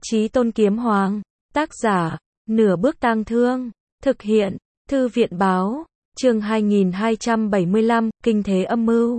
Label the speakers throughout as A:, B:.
A: Chí Tôn Kiếm Hoàng. Tác giả, Nửa Bước Tang Thương. Thực hiện, Thư viện Báo. Chương 2275, Kinh Thế Âm Mưu.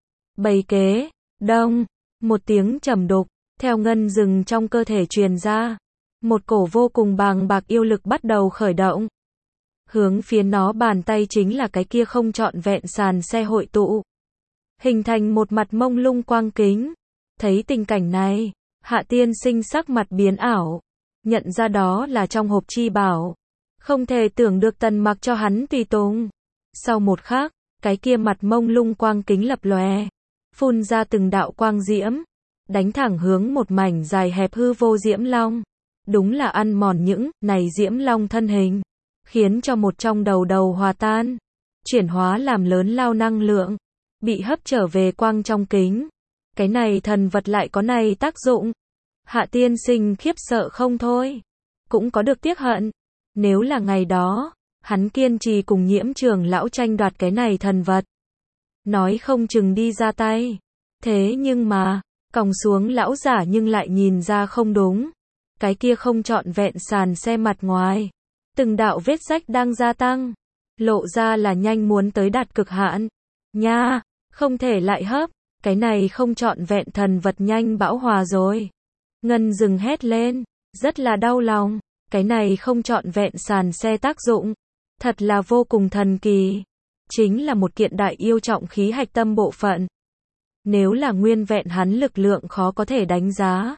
A: Bày kế. Đông. Một tiếng trầm đục, theo ngân rừng trong cơ thể truyền ra. Một cổ vô cùng bàng bạc yêu lực bắt đầu khởi động. Hướng phía nó bàn tay chính là cái kia không trọn vẹn sàn xe hội tụ. Hình thành một mặt mông lung quang kính. Thấy tình cảnh này, Hạ Tiên Sinh sắc mặt biến ảo. Nhận ra đó là trong hộp chi bảo. Không thể tưởng được Tần Mặc cho hắn tùy tùng. Sau một khắc, cái kia mặt mông lung quang kính lập lòe. Phun ra từng đạo quang diễm. Đánh thẳng hướng một mảnh dài hẹp hư vô diễm long. Đúng là ăn mòn những này diễm long thân hình. Khiến cho một trong đầu hòa tan. Chuyển hóa làm lớn lao năng lượng. Bị hấp trở về quang trong kính. Cái này thần vật lại có này tác dụng. Hạ Tiên Sinh khiếp sợ không thôi. Cũng có được tiếc hận. Nếu là ngày đó, hắn kiên trì cùng Nhiễm Trường lão tranh đoạt cái này thần vật. Nói không chừng đi ra tay. Thế nhưng mà, còng xuống lão giả nhưng lại nhìn ra không đúng. Cái kia không trọn vẹn sàn xe mặt ngoài. Từng đạo vết rách đang gia tăng. Lộ ra là nhanh muốn tới đạt cực hạn. Nha, không thể lại hấp. Cái này không trọn vẹn thần vật nhanh bão hòa rồi. Ngân dừng hét lên. Rất là đau lòng. Cái này không trọn vẹn sàn xe tác dụng. Thật là vô cùng thần kỳ. Chính là một kiện đại yêu trọng khí hạch tâm bộ phận. Nếu là nguyên vẹn hắn lực lượng khó có thể đánh giá.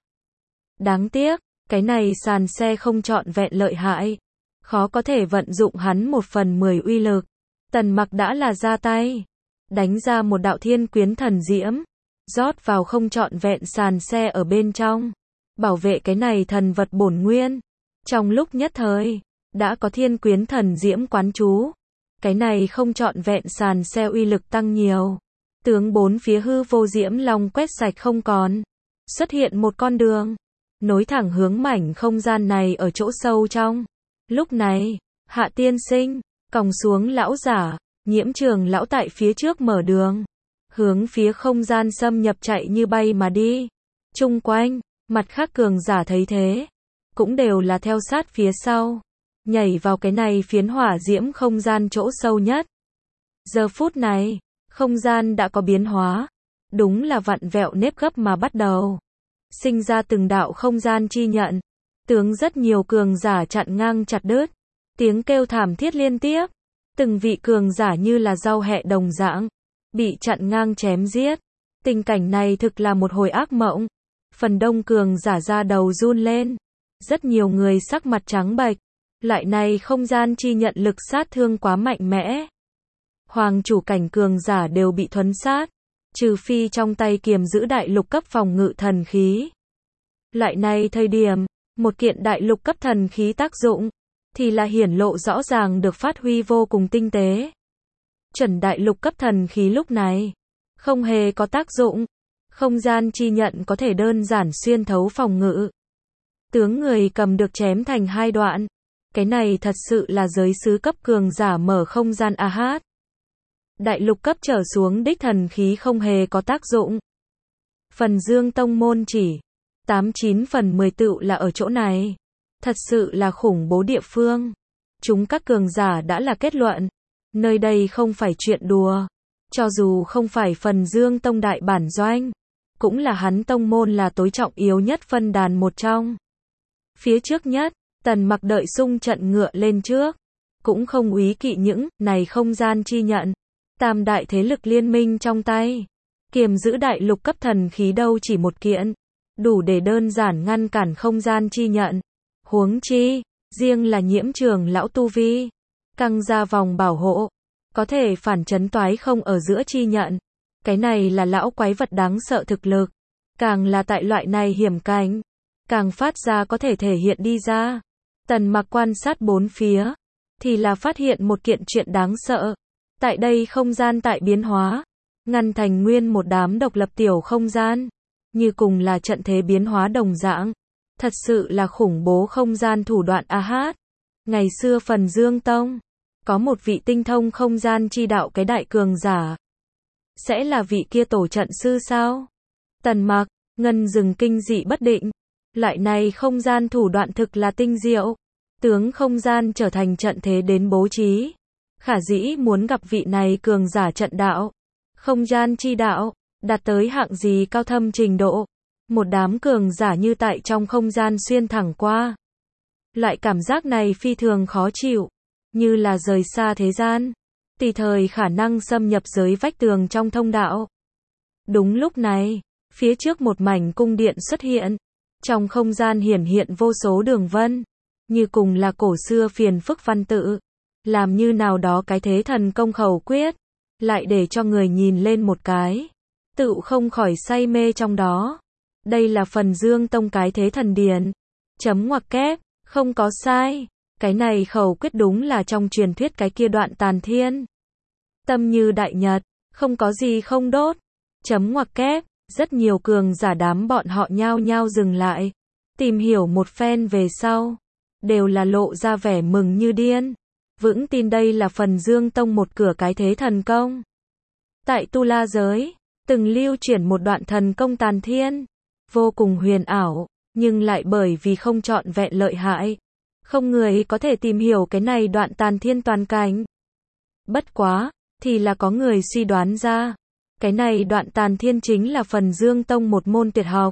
A: Đáng tiếc, cái này sàn xe không trọn vẹn lợi hại. Khó có thể vận dụng hắn 1/10 uy lực. Tần Mặc đã là ra tay. Đánh ra một đạo thiên quyến thần diễm. Rót vào không trọn vẹn sàn xe ở bên trong. Bảo vệ cái này thần vật bổn nguyên. Trong lúc nhất thời, đã có thiên quyến thần diễm quán chú. Cái này không trọn vẹn sàn xe uy lực tăng nhiều. Tướng bốn phía hư vô diễm long quét sạch không còn. Xuất hiện một con đường. Nối thẳng hướng mảnh không gian này ở chỗ sâu trong. Lúc này, Hạ Tiên Sinh, còng xuống lão giả, Nhiễm Trường lão tại phía trước mở đường. Hướng phía không gian xâm nhập chạy như bay mà đi. Chung quanh, mặt khác cường giả thấy thế. Cũng đều là theo sát phía sau. Nhảy vào cái này phiến hỏa diễm không gian chỗ sâu nhất. Giờ phút này, không gian đã có biến hóa. Đúng là vặn vẹo nếp gấp mà bắt đầu. Sinh ra từng đạo không gian chi nhận. Tướng rất nhiều cường giả chặn ngang chặt đứt. Tiếng kêu thảm thiết liên tiếp. Từng vị cường giả như là rau hẹ đồng dạng. Bị chặn ngang chém giết. Tình cảnh này thực là một hồi ác mộng. Phần đông cường giả ra đầu run lên. Rất nhiều người sắc mặt trắng bệch. Loại này không gian chi nhận lực sát thương quá mạnh mẽ. Hoàng chủ cảnh cường giả đều bị thuấn sát. Trừ phi trong tay kiềm giữ đại lục cấp phòng ngự thần khí. Loại này thời điểm, một kiện đại lục cấp thần khí tác dụng, thì là hiển lộ rõ ràng được phát huy vô cùng tinh tế. Chuẩn đại lục cấp thần khí lúc này, không hề có tác dụng. Không gian chi nhận có thể đơn giản xuyên thấu phòng ngự. Tướng người cầm được chém thành hai đoạn. Cái này thật sự là giới sứ cấp cường giả mở không gian AH. Đại lục cấp trở xuống đích thần khí không hề có tác dụng. Phần Dương tông môn chỉ 89/10 tựu là ở chỗ này. Thật sự là khủng bố địa phương. Chúng các cường giả đã là kết luận. Nơi đây không phải chuyện đùa. Cho dù không phải Phần Dương tông đại bản doanh. Cũng là hắn tông môn là tối trọng yếu nhất phân đàn một trong. Phía trước nhất, Tần Mặc đợi xung trận ngựa lên trước. Cũng không úy kỵ những này không gian chi nhận. Tam đại thế lực liên minh trong tay. Kiềm giữ đại lục cấp thần khí đâu chỉ một kiện. Đủ để đơn giản ngăn cản không gian chi nhận. Huống chi, riêng là Nhiễm Trường lão tu vi. Căng ra vòng bảo hộ. Có thể phản chấn toái không ở giữa chi nhận. Cái này là lão quái vật đáng sợ thực lực. Càng là tại loại này hiểm cảnh. Càng phát ra có thể thể hiện đi ra. Tần Mặc quan sát bốn phía. Thì là phát hiện một kiện chuyện đáng sợ. Tại đây không gian tại biến hóa. Ngăn thành nguyên một đám độc lập tiểu không gian. Như cùng là trận thế biến hóa đồng dạng. Thật sự là khủng bố không gian thủ đoạn AH. Ngày xưa Phần Dương Tông. Có một vị tinh thông không gian chi đạo cái đại cường giả. Sẽ là vị kia tổ trận sư sao? Tần Mặc, Ngân dừng kinh dị bất định. Loại này không gian thủ đoạn thực là tinh diệu. Tướng không gian trở thành trận thế đến bố trí. Khả dĩ muốn gặp vị này cường giả trận đạo, không gian chi đạo, đạt tới hạng gì cao thâm trình độ. Một đám cường giả như tại trong không gian xuyên thẳng qua. Loại cảm giác này phi thường khó chịu, như là rời xa thế gian, tùy thời khả năng xâm nhập giới vách tường trong thông đạo. Đúng lúc này, phía trước một mảnh cung điện xuất hiện, trong không gian hiển hiện vô số đường vân, như cùng là cổ xưa phiền phức văn tự, làm như nào đó cái thế thần công khẩu quyết, lại để cho người nhìn lên một cái, tự không khỏi say mê trong đó. Đây là Phần Dương Tông cái thế thần điển. Chấm ngoặc kép, không có sai. Cái này khẩu quyết đúng là trong truyền thuyết cái kia đoạn tàn thiên. Tâm như đại nhật, không có gì không đốt. Chấm ngoặc kép, rất nhiều cường giả đám bọn họ nhao nhao dừng lại. Tìm hiểu một phen về sau. Đều là lộ ra vẻ mừng như điên. Vững tin đây là Phần Dương Tông một cửa cái thế thần công. Tại Tu La giới, từng lưu chuyển một đoạn thần công tàn thiên. Vô cùng huyền ảo, nhưng lại bởi vì không trọn vẹn lợi hại. Không người có thể tìm hiểu cái này đoạn tàn thiên toàn cảnh. Bất quá, thì là có người suy đoán ra. Cái này đoạn tàn thiên chính là Phần Dương Tông một môn tuyệt học.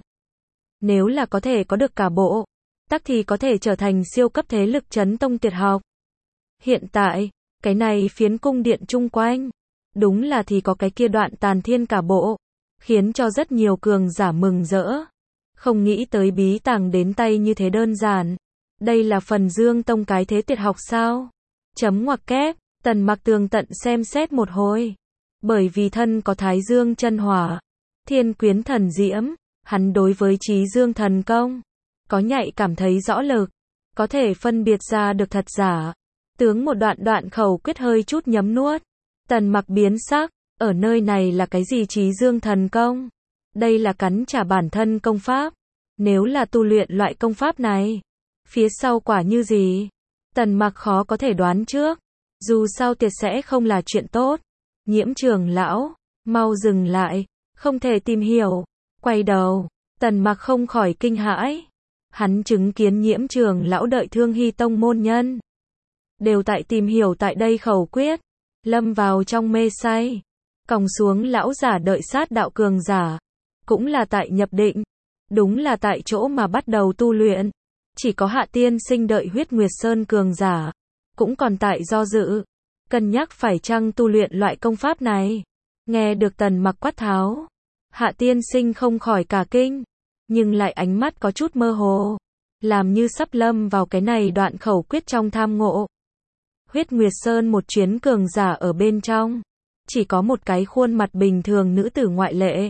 A: Nếu là có thể có được cả bộ, tắc thì có thể trở thành siêu cấp thế lực chấn tông tuyệt học. Hiện tại, cái này phiến cung điện chung quanh, đúng là thì có cái kia đoạn tàn thiên cả bộ, khiến cho rất nhiều cường giả mừng rỡ. Không nghĩ tới bí tàng đến tay như thế đơn giản. Đây là Phần Dương Tông cái thế tuyệt học sao? Chấm ngoặc kép, Tần Mặc tường tận xem xét một hồi. Bởi vì thân có Thái Dương chân hỏa, Thiên Quyến thần diễm, hắn đối với Chí Dương thần công có nhạy cảm thấy rõ lực, có thể phân biệt ra được thật giả. Tướng một đoạn khẩu quyết hơi chút nhấm nuốt. Tần Mặc biến sắc, ở nơi này là cái gì Chí Dương thần công? Đây là cắn trả bản thân công pháp. Nếu là tu luyện loại công pháp này, phía sau quả như gì? Tần Mặc khó có thể đoán trước. Dù sao tuyệt sẽ không là chuyện tốt. Nhiễm Trường lão, mau dừng lại, không thể tìm hiểu. Quay đầu, Tần Mặc không khỏi kinh hãi. Hắn chứng kiến Nhiễm Trường lão đợi Thương Hy Tông môn nhân đều tại tìm hiểu tại đây khẩu quyết, lâm vào trong mê say. Còng xuống lão giả đợi sát đạo cường giả, cũng là tại nhập định, đúng là tại chỗ mà bắt đầu tu luyện. Chỉ có Hạ Tiên Sinh đợi Huyết Nguyệt Sơn cường giả, cũng còn tại do dự, cân nhắc phải chăng tu luyện loại công pháp này. Nghe được Tần Mặc quát tháo, Hạ Tiên Sinh không khỏi cả kinh, nhưng lại ánh mắt có chút mơ hồ, làm như sắp lâm vào cái này đoạn khẩu quyết trong tham ngộ. Huyết Nguyệt Sơn một chuyến cường giả ở bên trong, chỉ có một cái khuôn mặt bình thường nữ tử ngoại lệ.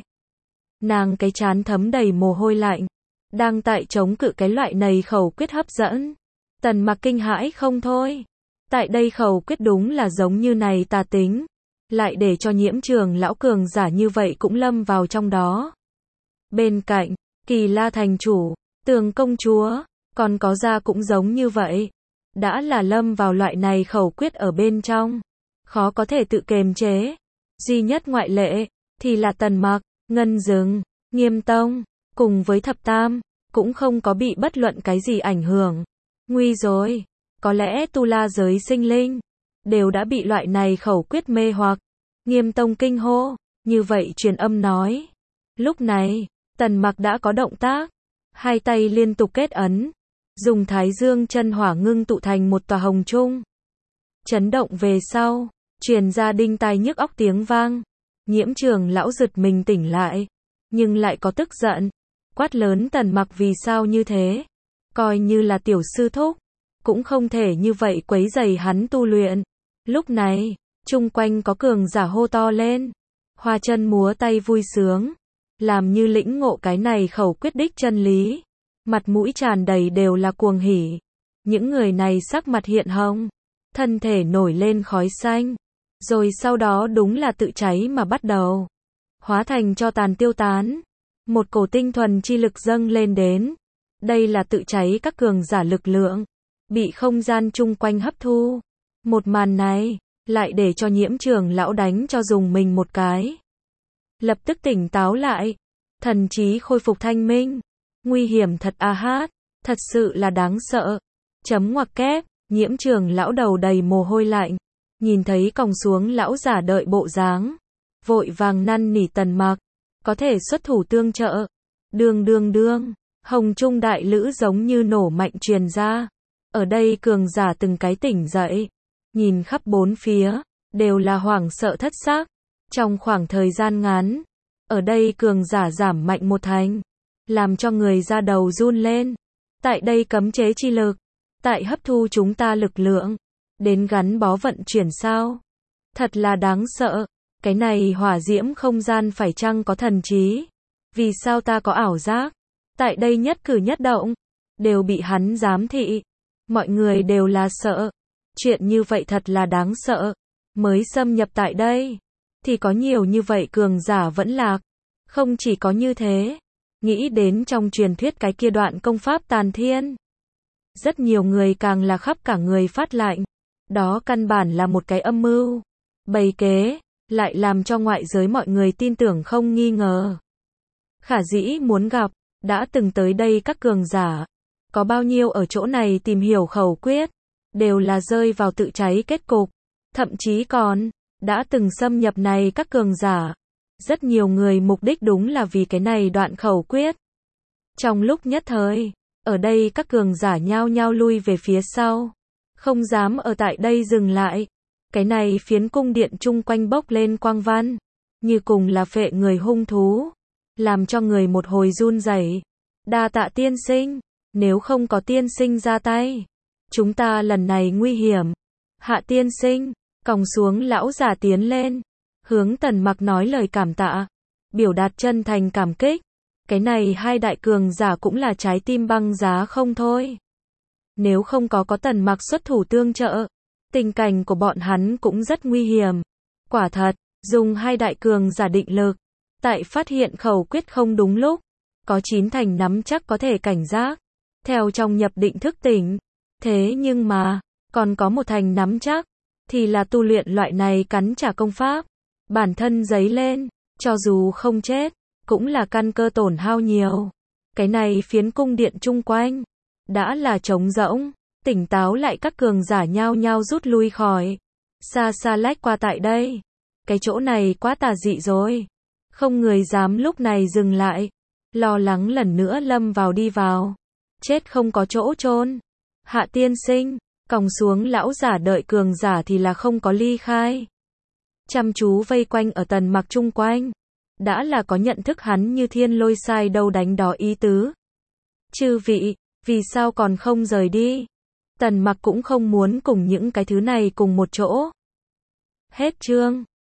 A: Nàng cái trán thấm đầy mồ hôi lạnh, đang tại chống cự cái loại này khẩu quyết hấp dẫn. Tần Mặc kinh hãi không thôi. Tại đây khẩu quyết đúng là giống như này tà tính, lại để cho Nhiễm Trường lão cường giả như vậy cũng lâm vào trong đó. Bên cạnh, Kỳ La thành chủ, Tường công chúa, còn có gia cũng giống như vậy. Đã là lâm vào loại này khẩu quyết ở bên trong, khó có thể tự kiềm chế. Duy nhất ngoại lệ thì là Tần Mặc, Ngân Dừng, Nghiêm Tông, cùng với Thập Tam, cũng không có bị bất luận cái gì ảnh hưởng. Nguy rồi, có lẽ Tu La giới sinh linh đều đã bị loại này khẩu quyết mê hoặc. Nghiêm Tông kinh hô, như vậy truyền âm nói. Lúc này, Tần Mặc đã có động tác, hai tay liên tục kết ấn, dùng Thái Dương chân hỏa ngưng tụ thành một tòa hồng trung. Chấn động về sau, truyền ra đinh tai nhức óc tiếng vang. Nhiễm Trường lão giật mình tỉnh lại, nhưng lại có tức giận, quát lớn Tần Mặc vì sao như thế? Coi như là tiểu sư thúc, cũng không thể như vậy quấy rầy hắn tu luyện. Lúc này, chung quanh có cường giả hô to lên, hoa chân múa tay vui sướng, làm như lĩnh ngộ cái này khẩu quyết đích chân lý. Mặt mũi tràn đầy đều là cuồng hỉ. Những người này sắc mặt hiện hồng, thân thể nổi lên khói xanh, rồi sau đó đúng là tự cháy mà bắt đầu, hóa thành cho tàn tiêu tán. Một cổ tinh thuần chi lực dâng lên đến. Đây là tự cháy các cường giả lực lượng, bị không gian chung quanh hấp thu. Một màn này, lại để cho Nhiễm Trường lão đánh cho dùng mình một cái. Lập tức tỉnh táo lại, thần trí khôi phục thanh minh. Nguy hiểm thật a hát, thật sự là đáng sợ. Chấm ngoặc kép, Nhiễm Trường lão đầu đầy mồ hôi lạnh, nhìn thấy còng xuống lão giả đợi bộ dáng, vội vàng năn nỉ Tần Mặc, có thể xuất thủ tương trợ. Đương, Hồng Trung đại lữ giống như nổ mạnh truyền ra. Ở đây cường giả từng cái tỉnh dậy, nhìn khắp bốn phía, đều là hoảng sợ thất xác. Trong khoảng thời gian ngắn, ở đây cường giả giảm mạnh một thành, làm cho người da đầu run lên. Tại đây cấm chế chi lực, tại hấp thu chúng ta lực lượng, đến gắn bó vận chuyển sao? Thật là đáng sợ, cái này hỏa diễm không gian phải chăng có thần trí? Vì sao ta có ảo giác? Tại đây nhất cử nhất động, đều bị hắn giám thị. Mọi người đều là sợ. Chuyện như vậy thật là đáng sợ. Mới xâm nhập tại đây, thì có nhiều như vậy cường giả vẫn lạc. Không chỉ có như thế, nghĩ đến trong truyền thuyết cái kia đoạn công pháp tàn thiên. Rất nhiều người càng là khắp cả người phát lạnh. Đó căn bản là một cái âm mưu, bày kế, lại làm cho ngoại giới mọi người tin tưởng không nghi ngờ. Khả dĩ muốn gặp, đã từng tới đây các cường giả, có bao nhiêu ở chỗ này tìm hiểu khẩu quyết, đều là rơi vào tự cháy kết cục. Thậm chí còn, đã từng xâm nhập này các cường giả. Rất nhiều người mục đích đúng là vì cái này đoạn khẩu quyết. Trong lúc nhất thời, ở đây các cường giả nhao nhao lui về phía sau, không dám ở tại đây dừng lại. Cái này phiến cung điện chung quanh bốc lên quang văn, như cùng là phệ người hung thú, làm cho người một hồi run rẩy. Đa tạ tiên sinh, nếu không có tiên sinh ra tay, chúng ta lần này nguy hiểm. Hạ tiên sinh, còng xuống lão giả tiến lên, hướng Tần Mặc nói lời cảm tạ, biểu đạt chân thành cảm kích. Cái này hai đại cường giả cũng là trái tim băng giá không thôi. Nếu không có Tần Mặc xuất thủ tương trợ, tình cảnh của bọn hắn cũng rất nguy hiểm. Quả thật, dùng hai đại cường giả định lực, tại phát hiện khẩu quyết không đúng lúc, có 9 thành nắm chắc có thể cảnh giác, theo trong nhập định thức tỉnh. Thế nhưng mà, còn có 1 thành nắm chắc, thì là tu luyện loại này cắn trả công pháp. Bản thân giấy lên, cho dù không chết, cũng là căn cơ tổn hao nhiều. Cái này phiến cung điện chung quanh, đã là trống rỗng, tỉnh táo lại các cường giả nhao nhao rút lui khỏi. Xa xa lách qua tại đây. Cái chỗ này quá tà dị rồi. Không người dám lúc này dừng lại. Lo lắng lần nữa lâm vào đi vào. Chết không có chỗ chôn. Hạ tiên sinh, còng xuống lão giả đợi cường giả thì là không có ly khai. Chăm chú vây quanh ở Tần Mặc chung quanh. Đã là có nhận thức hắn như thiên lôi sai đâu đánh đó ý tứ. Chư vị, vì sao còn không rời đi? Tần Mặc cũng không muốn cùng những cái thứ này cùng một chỗ. Hết chương.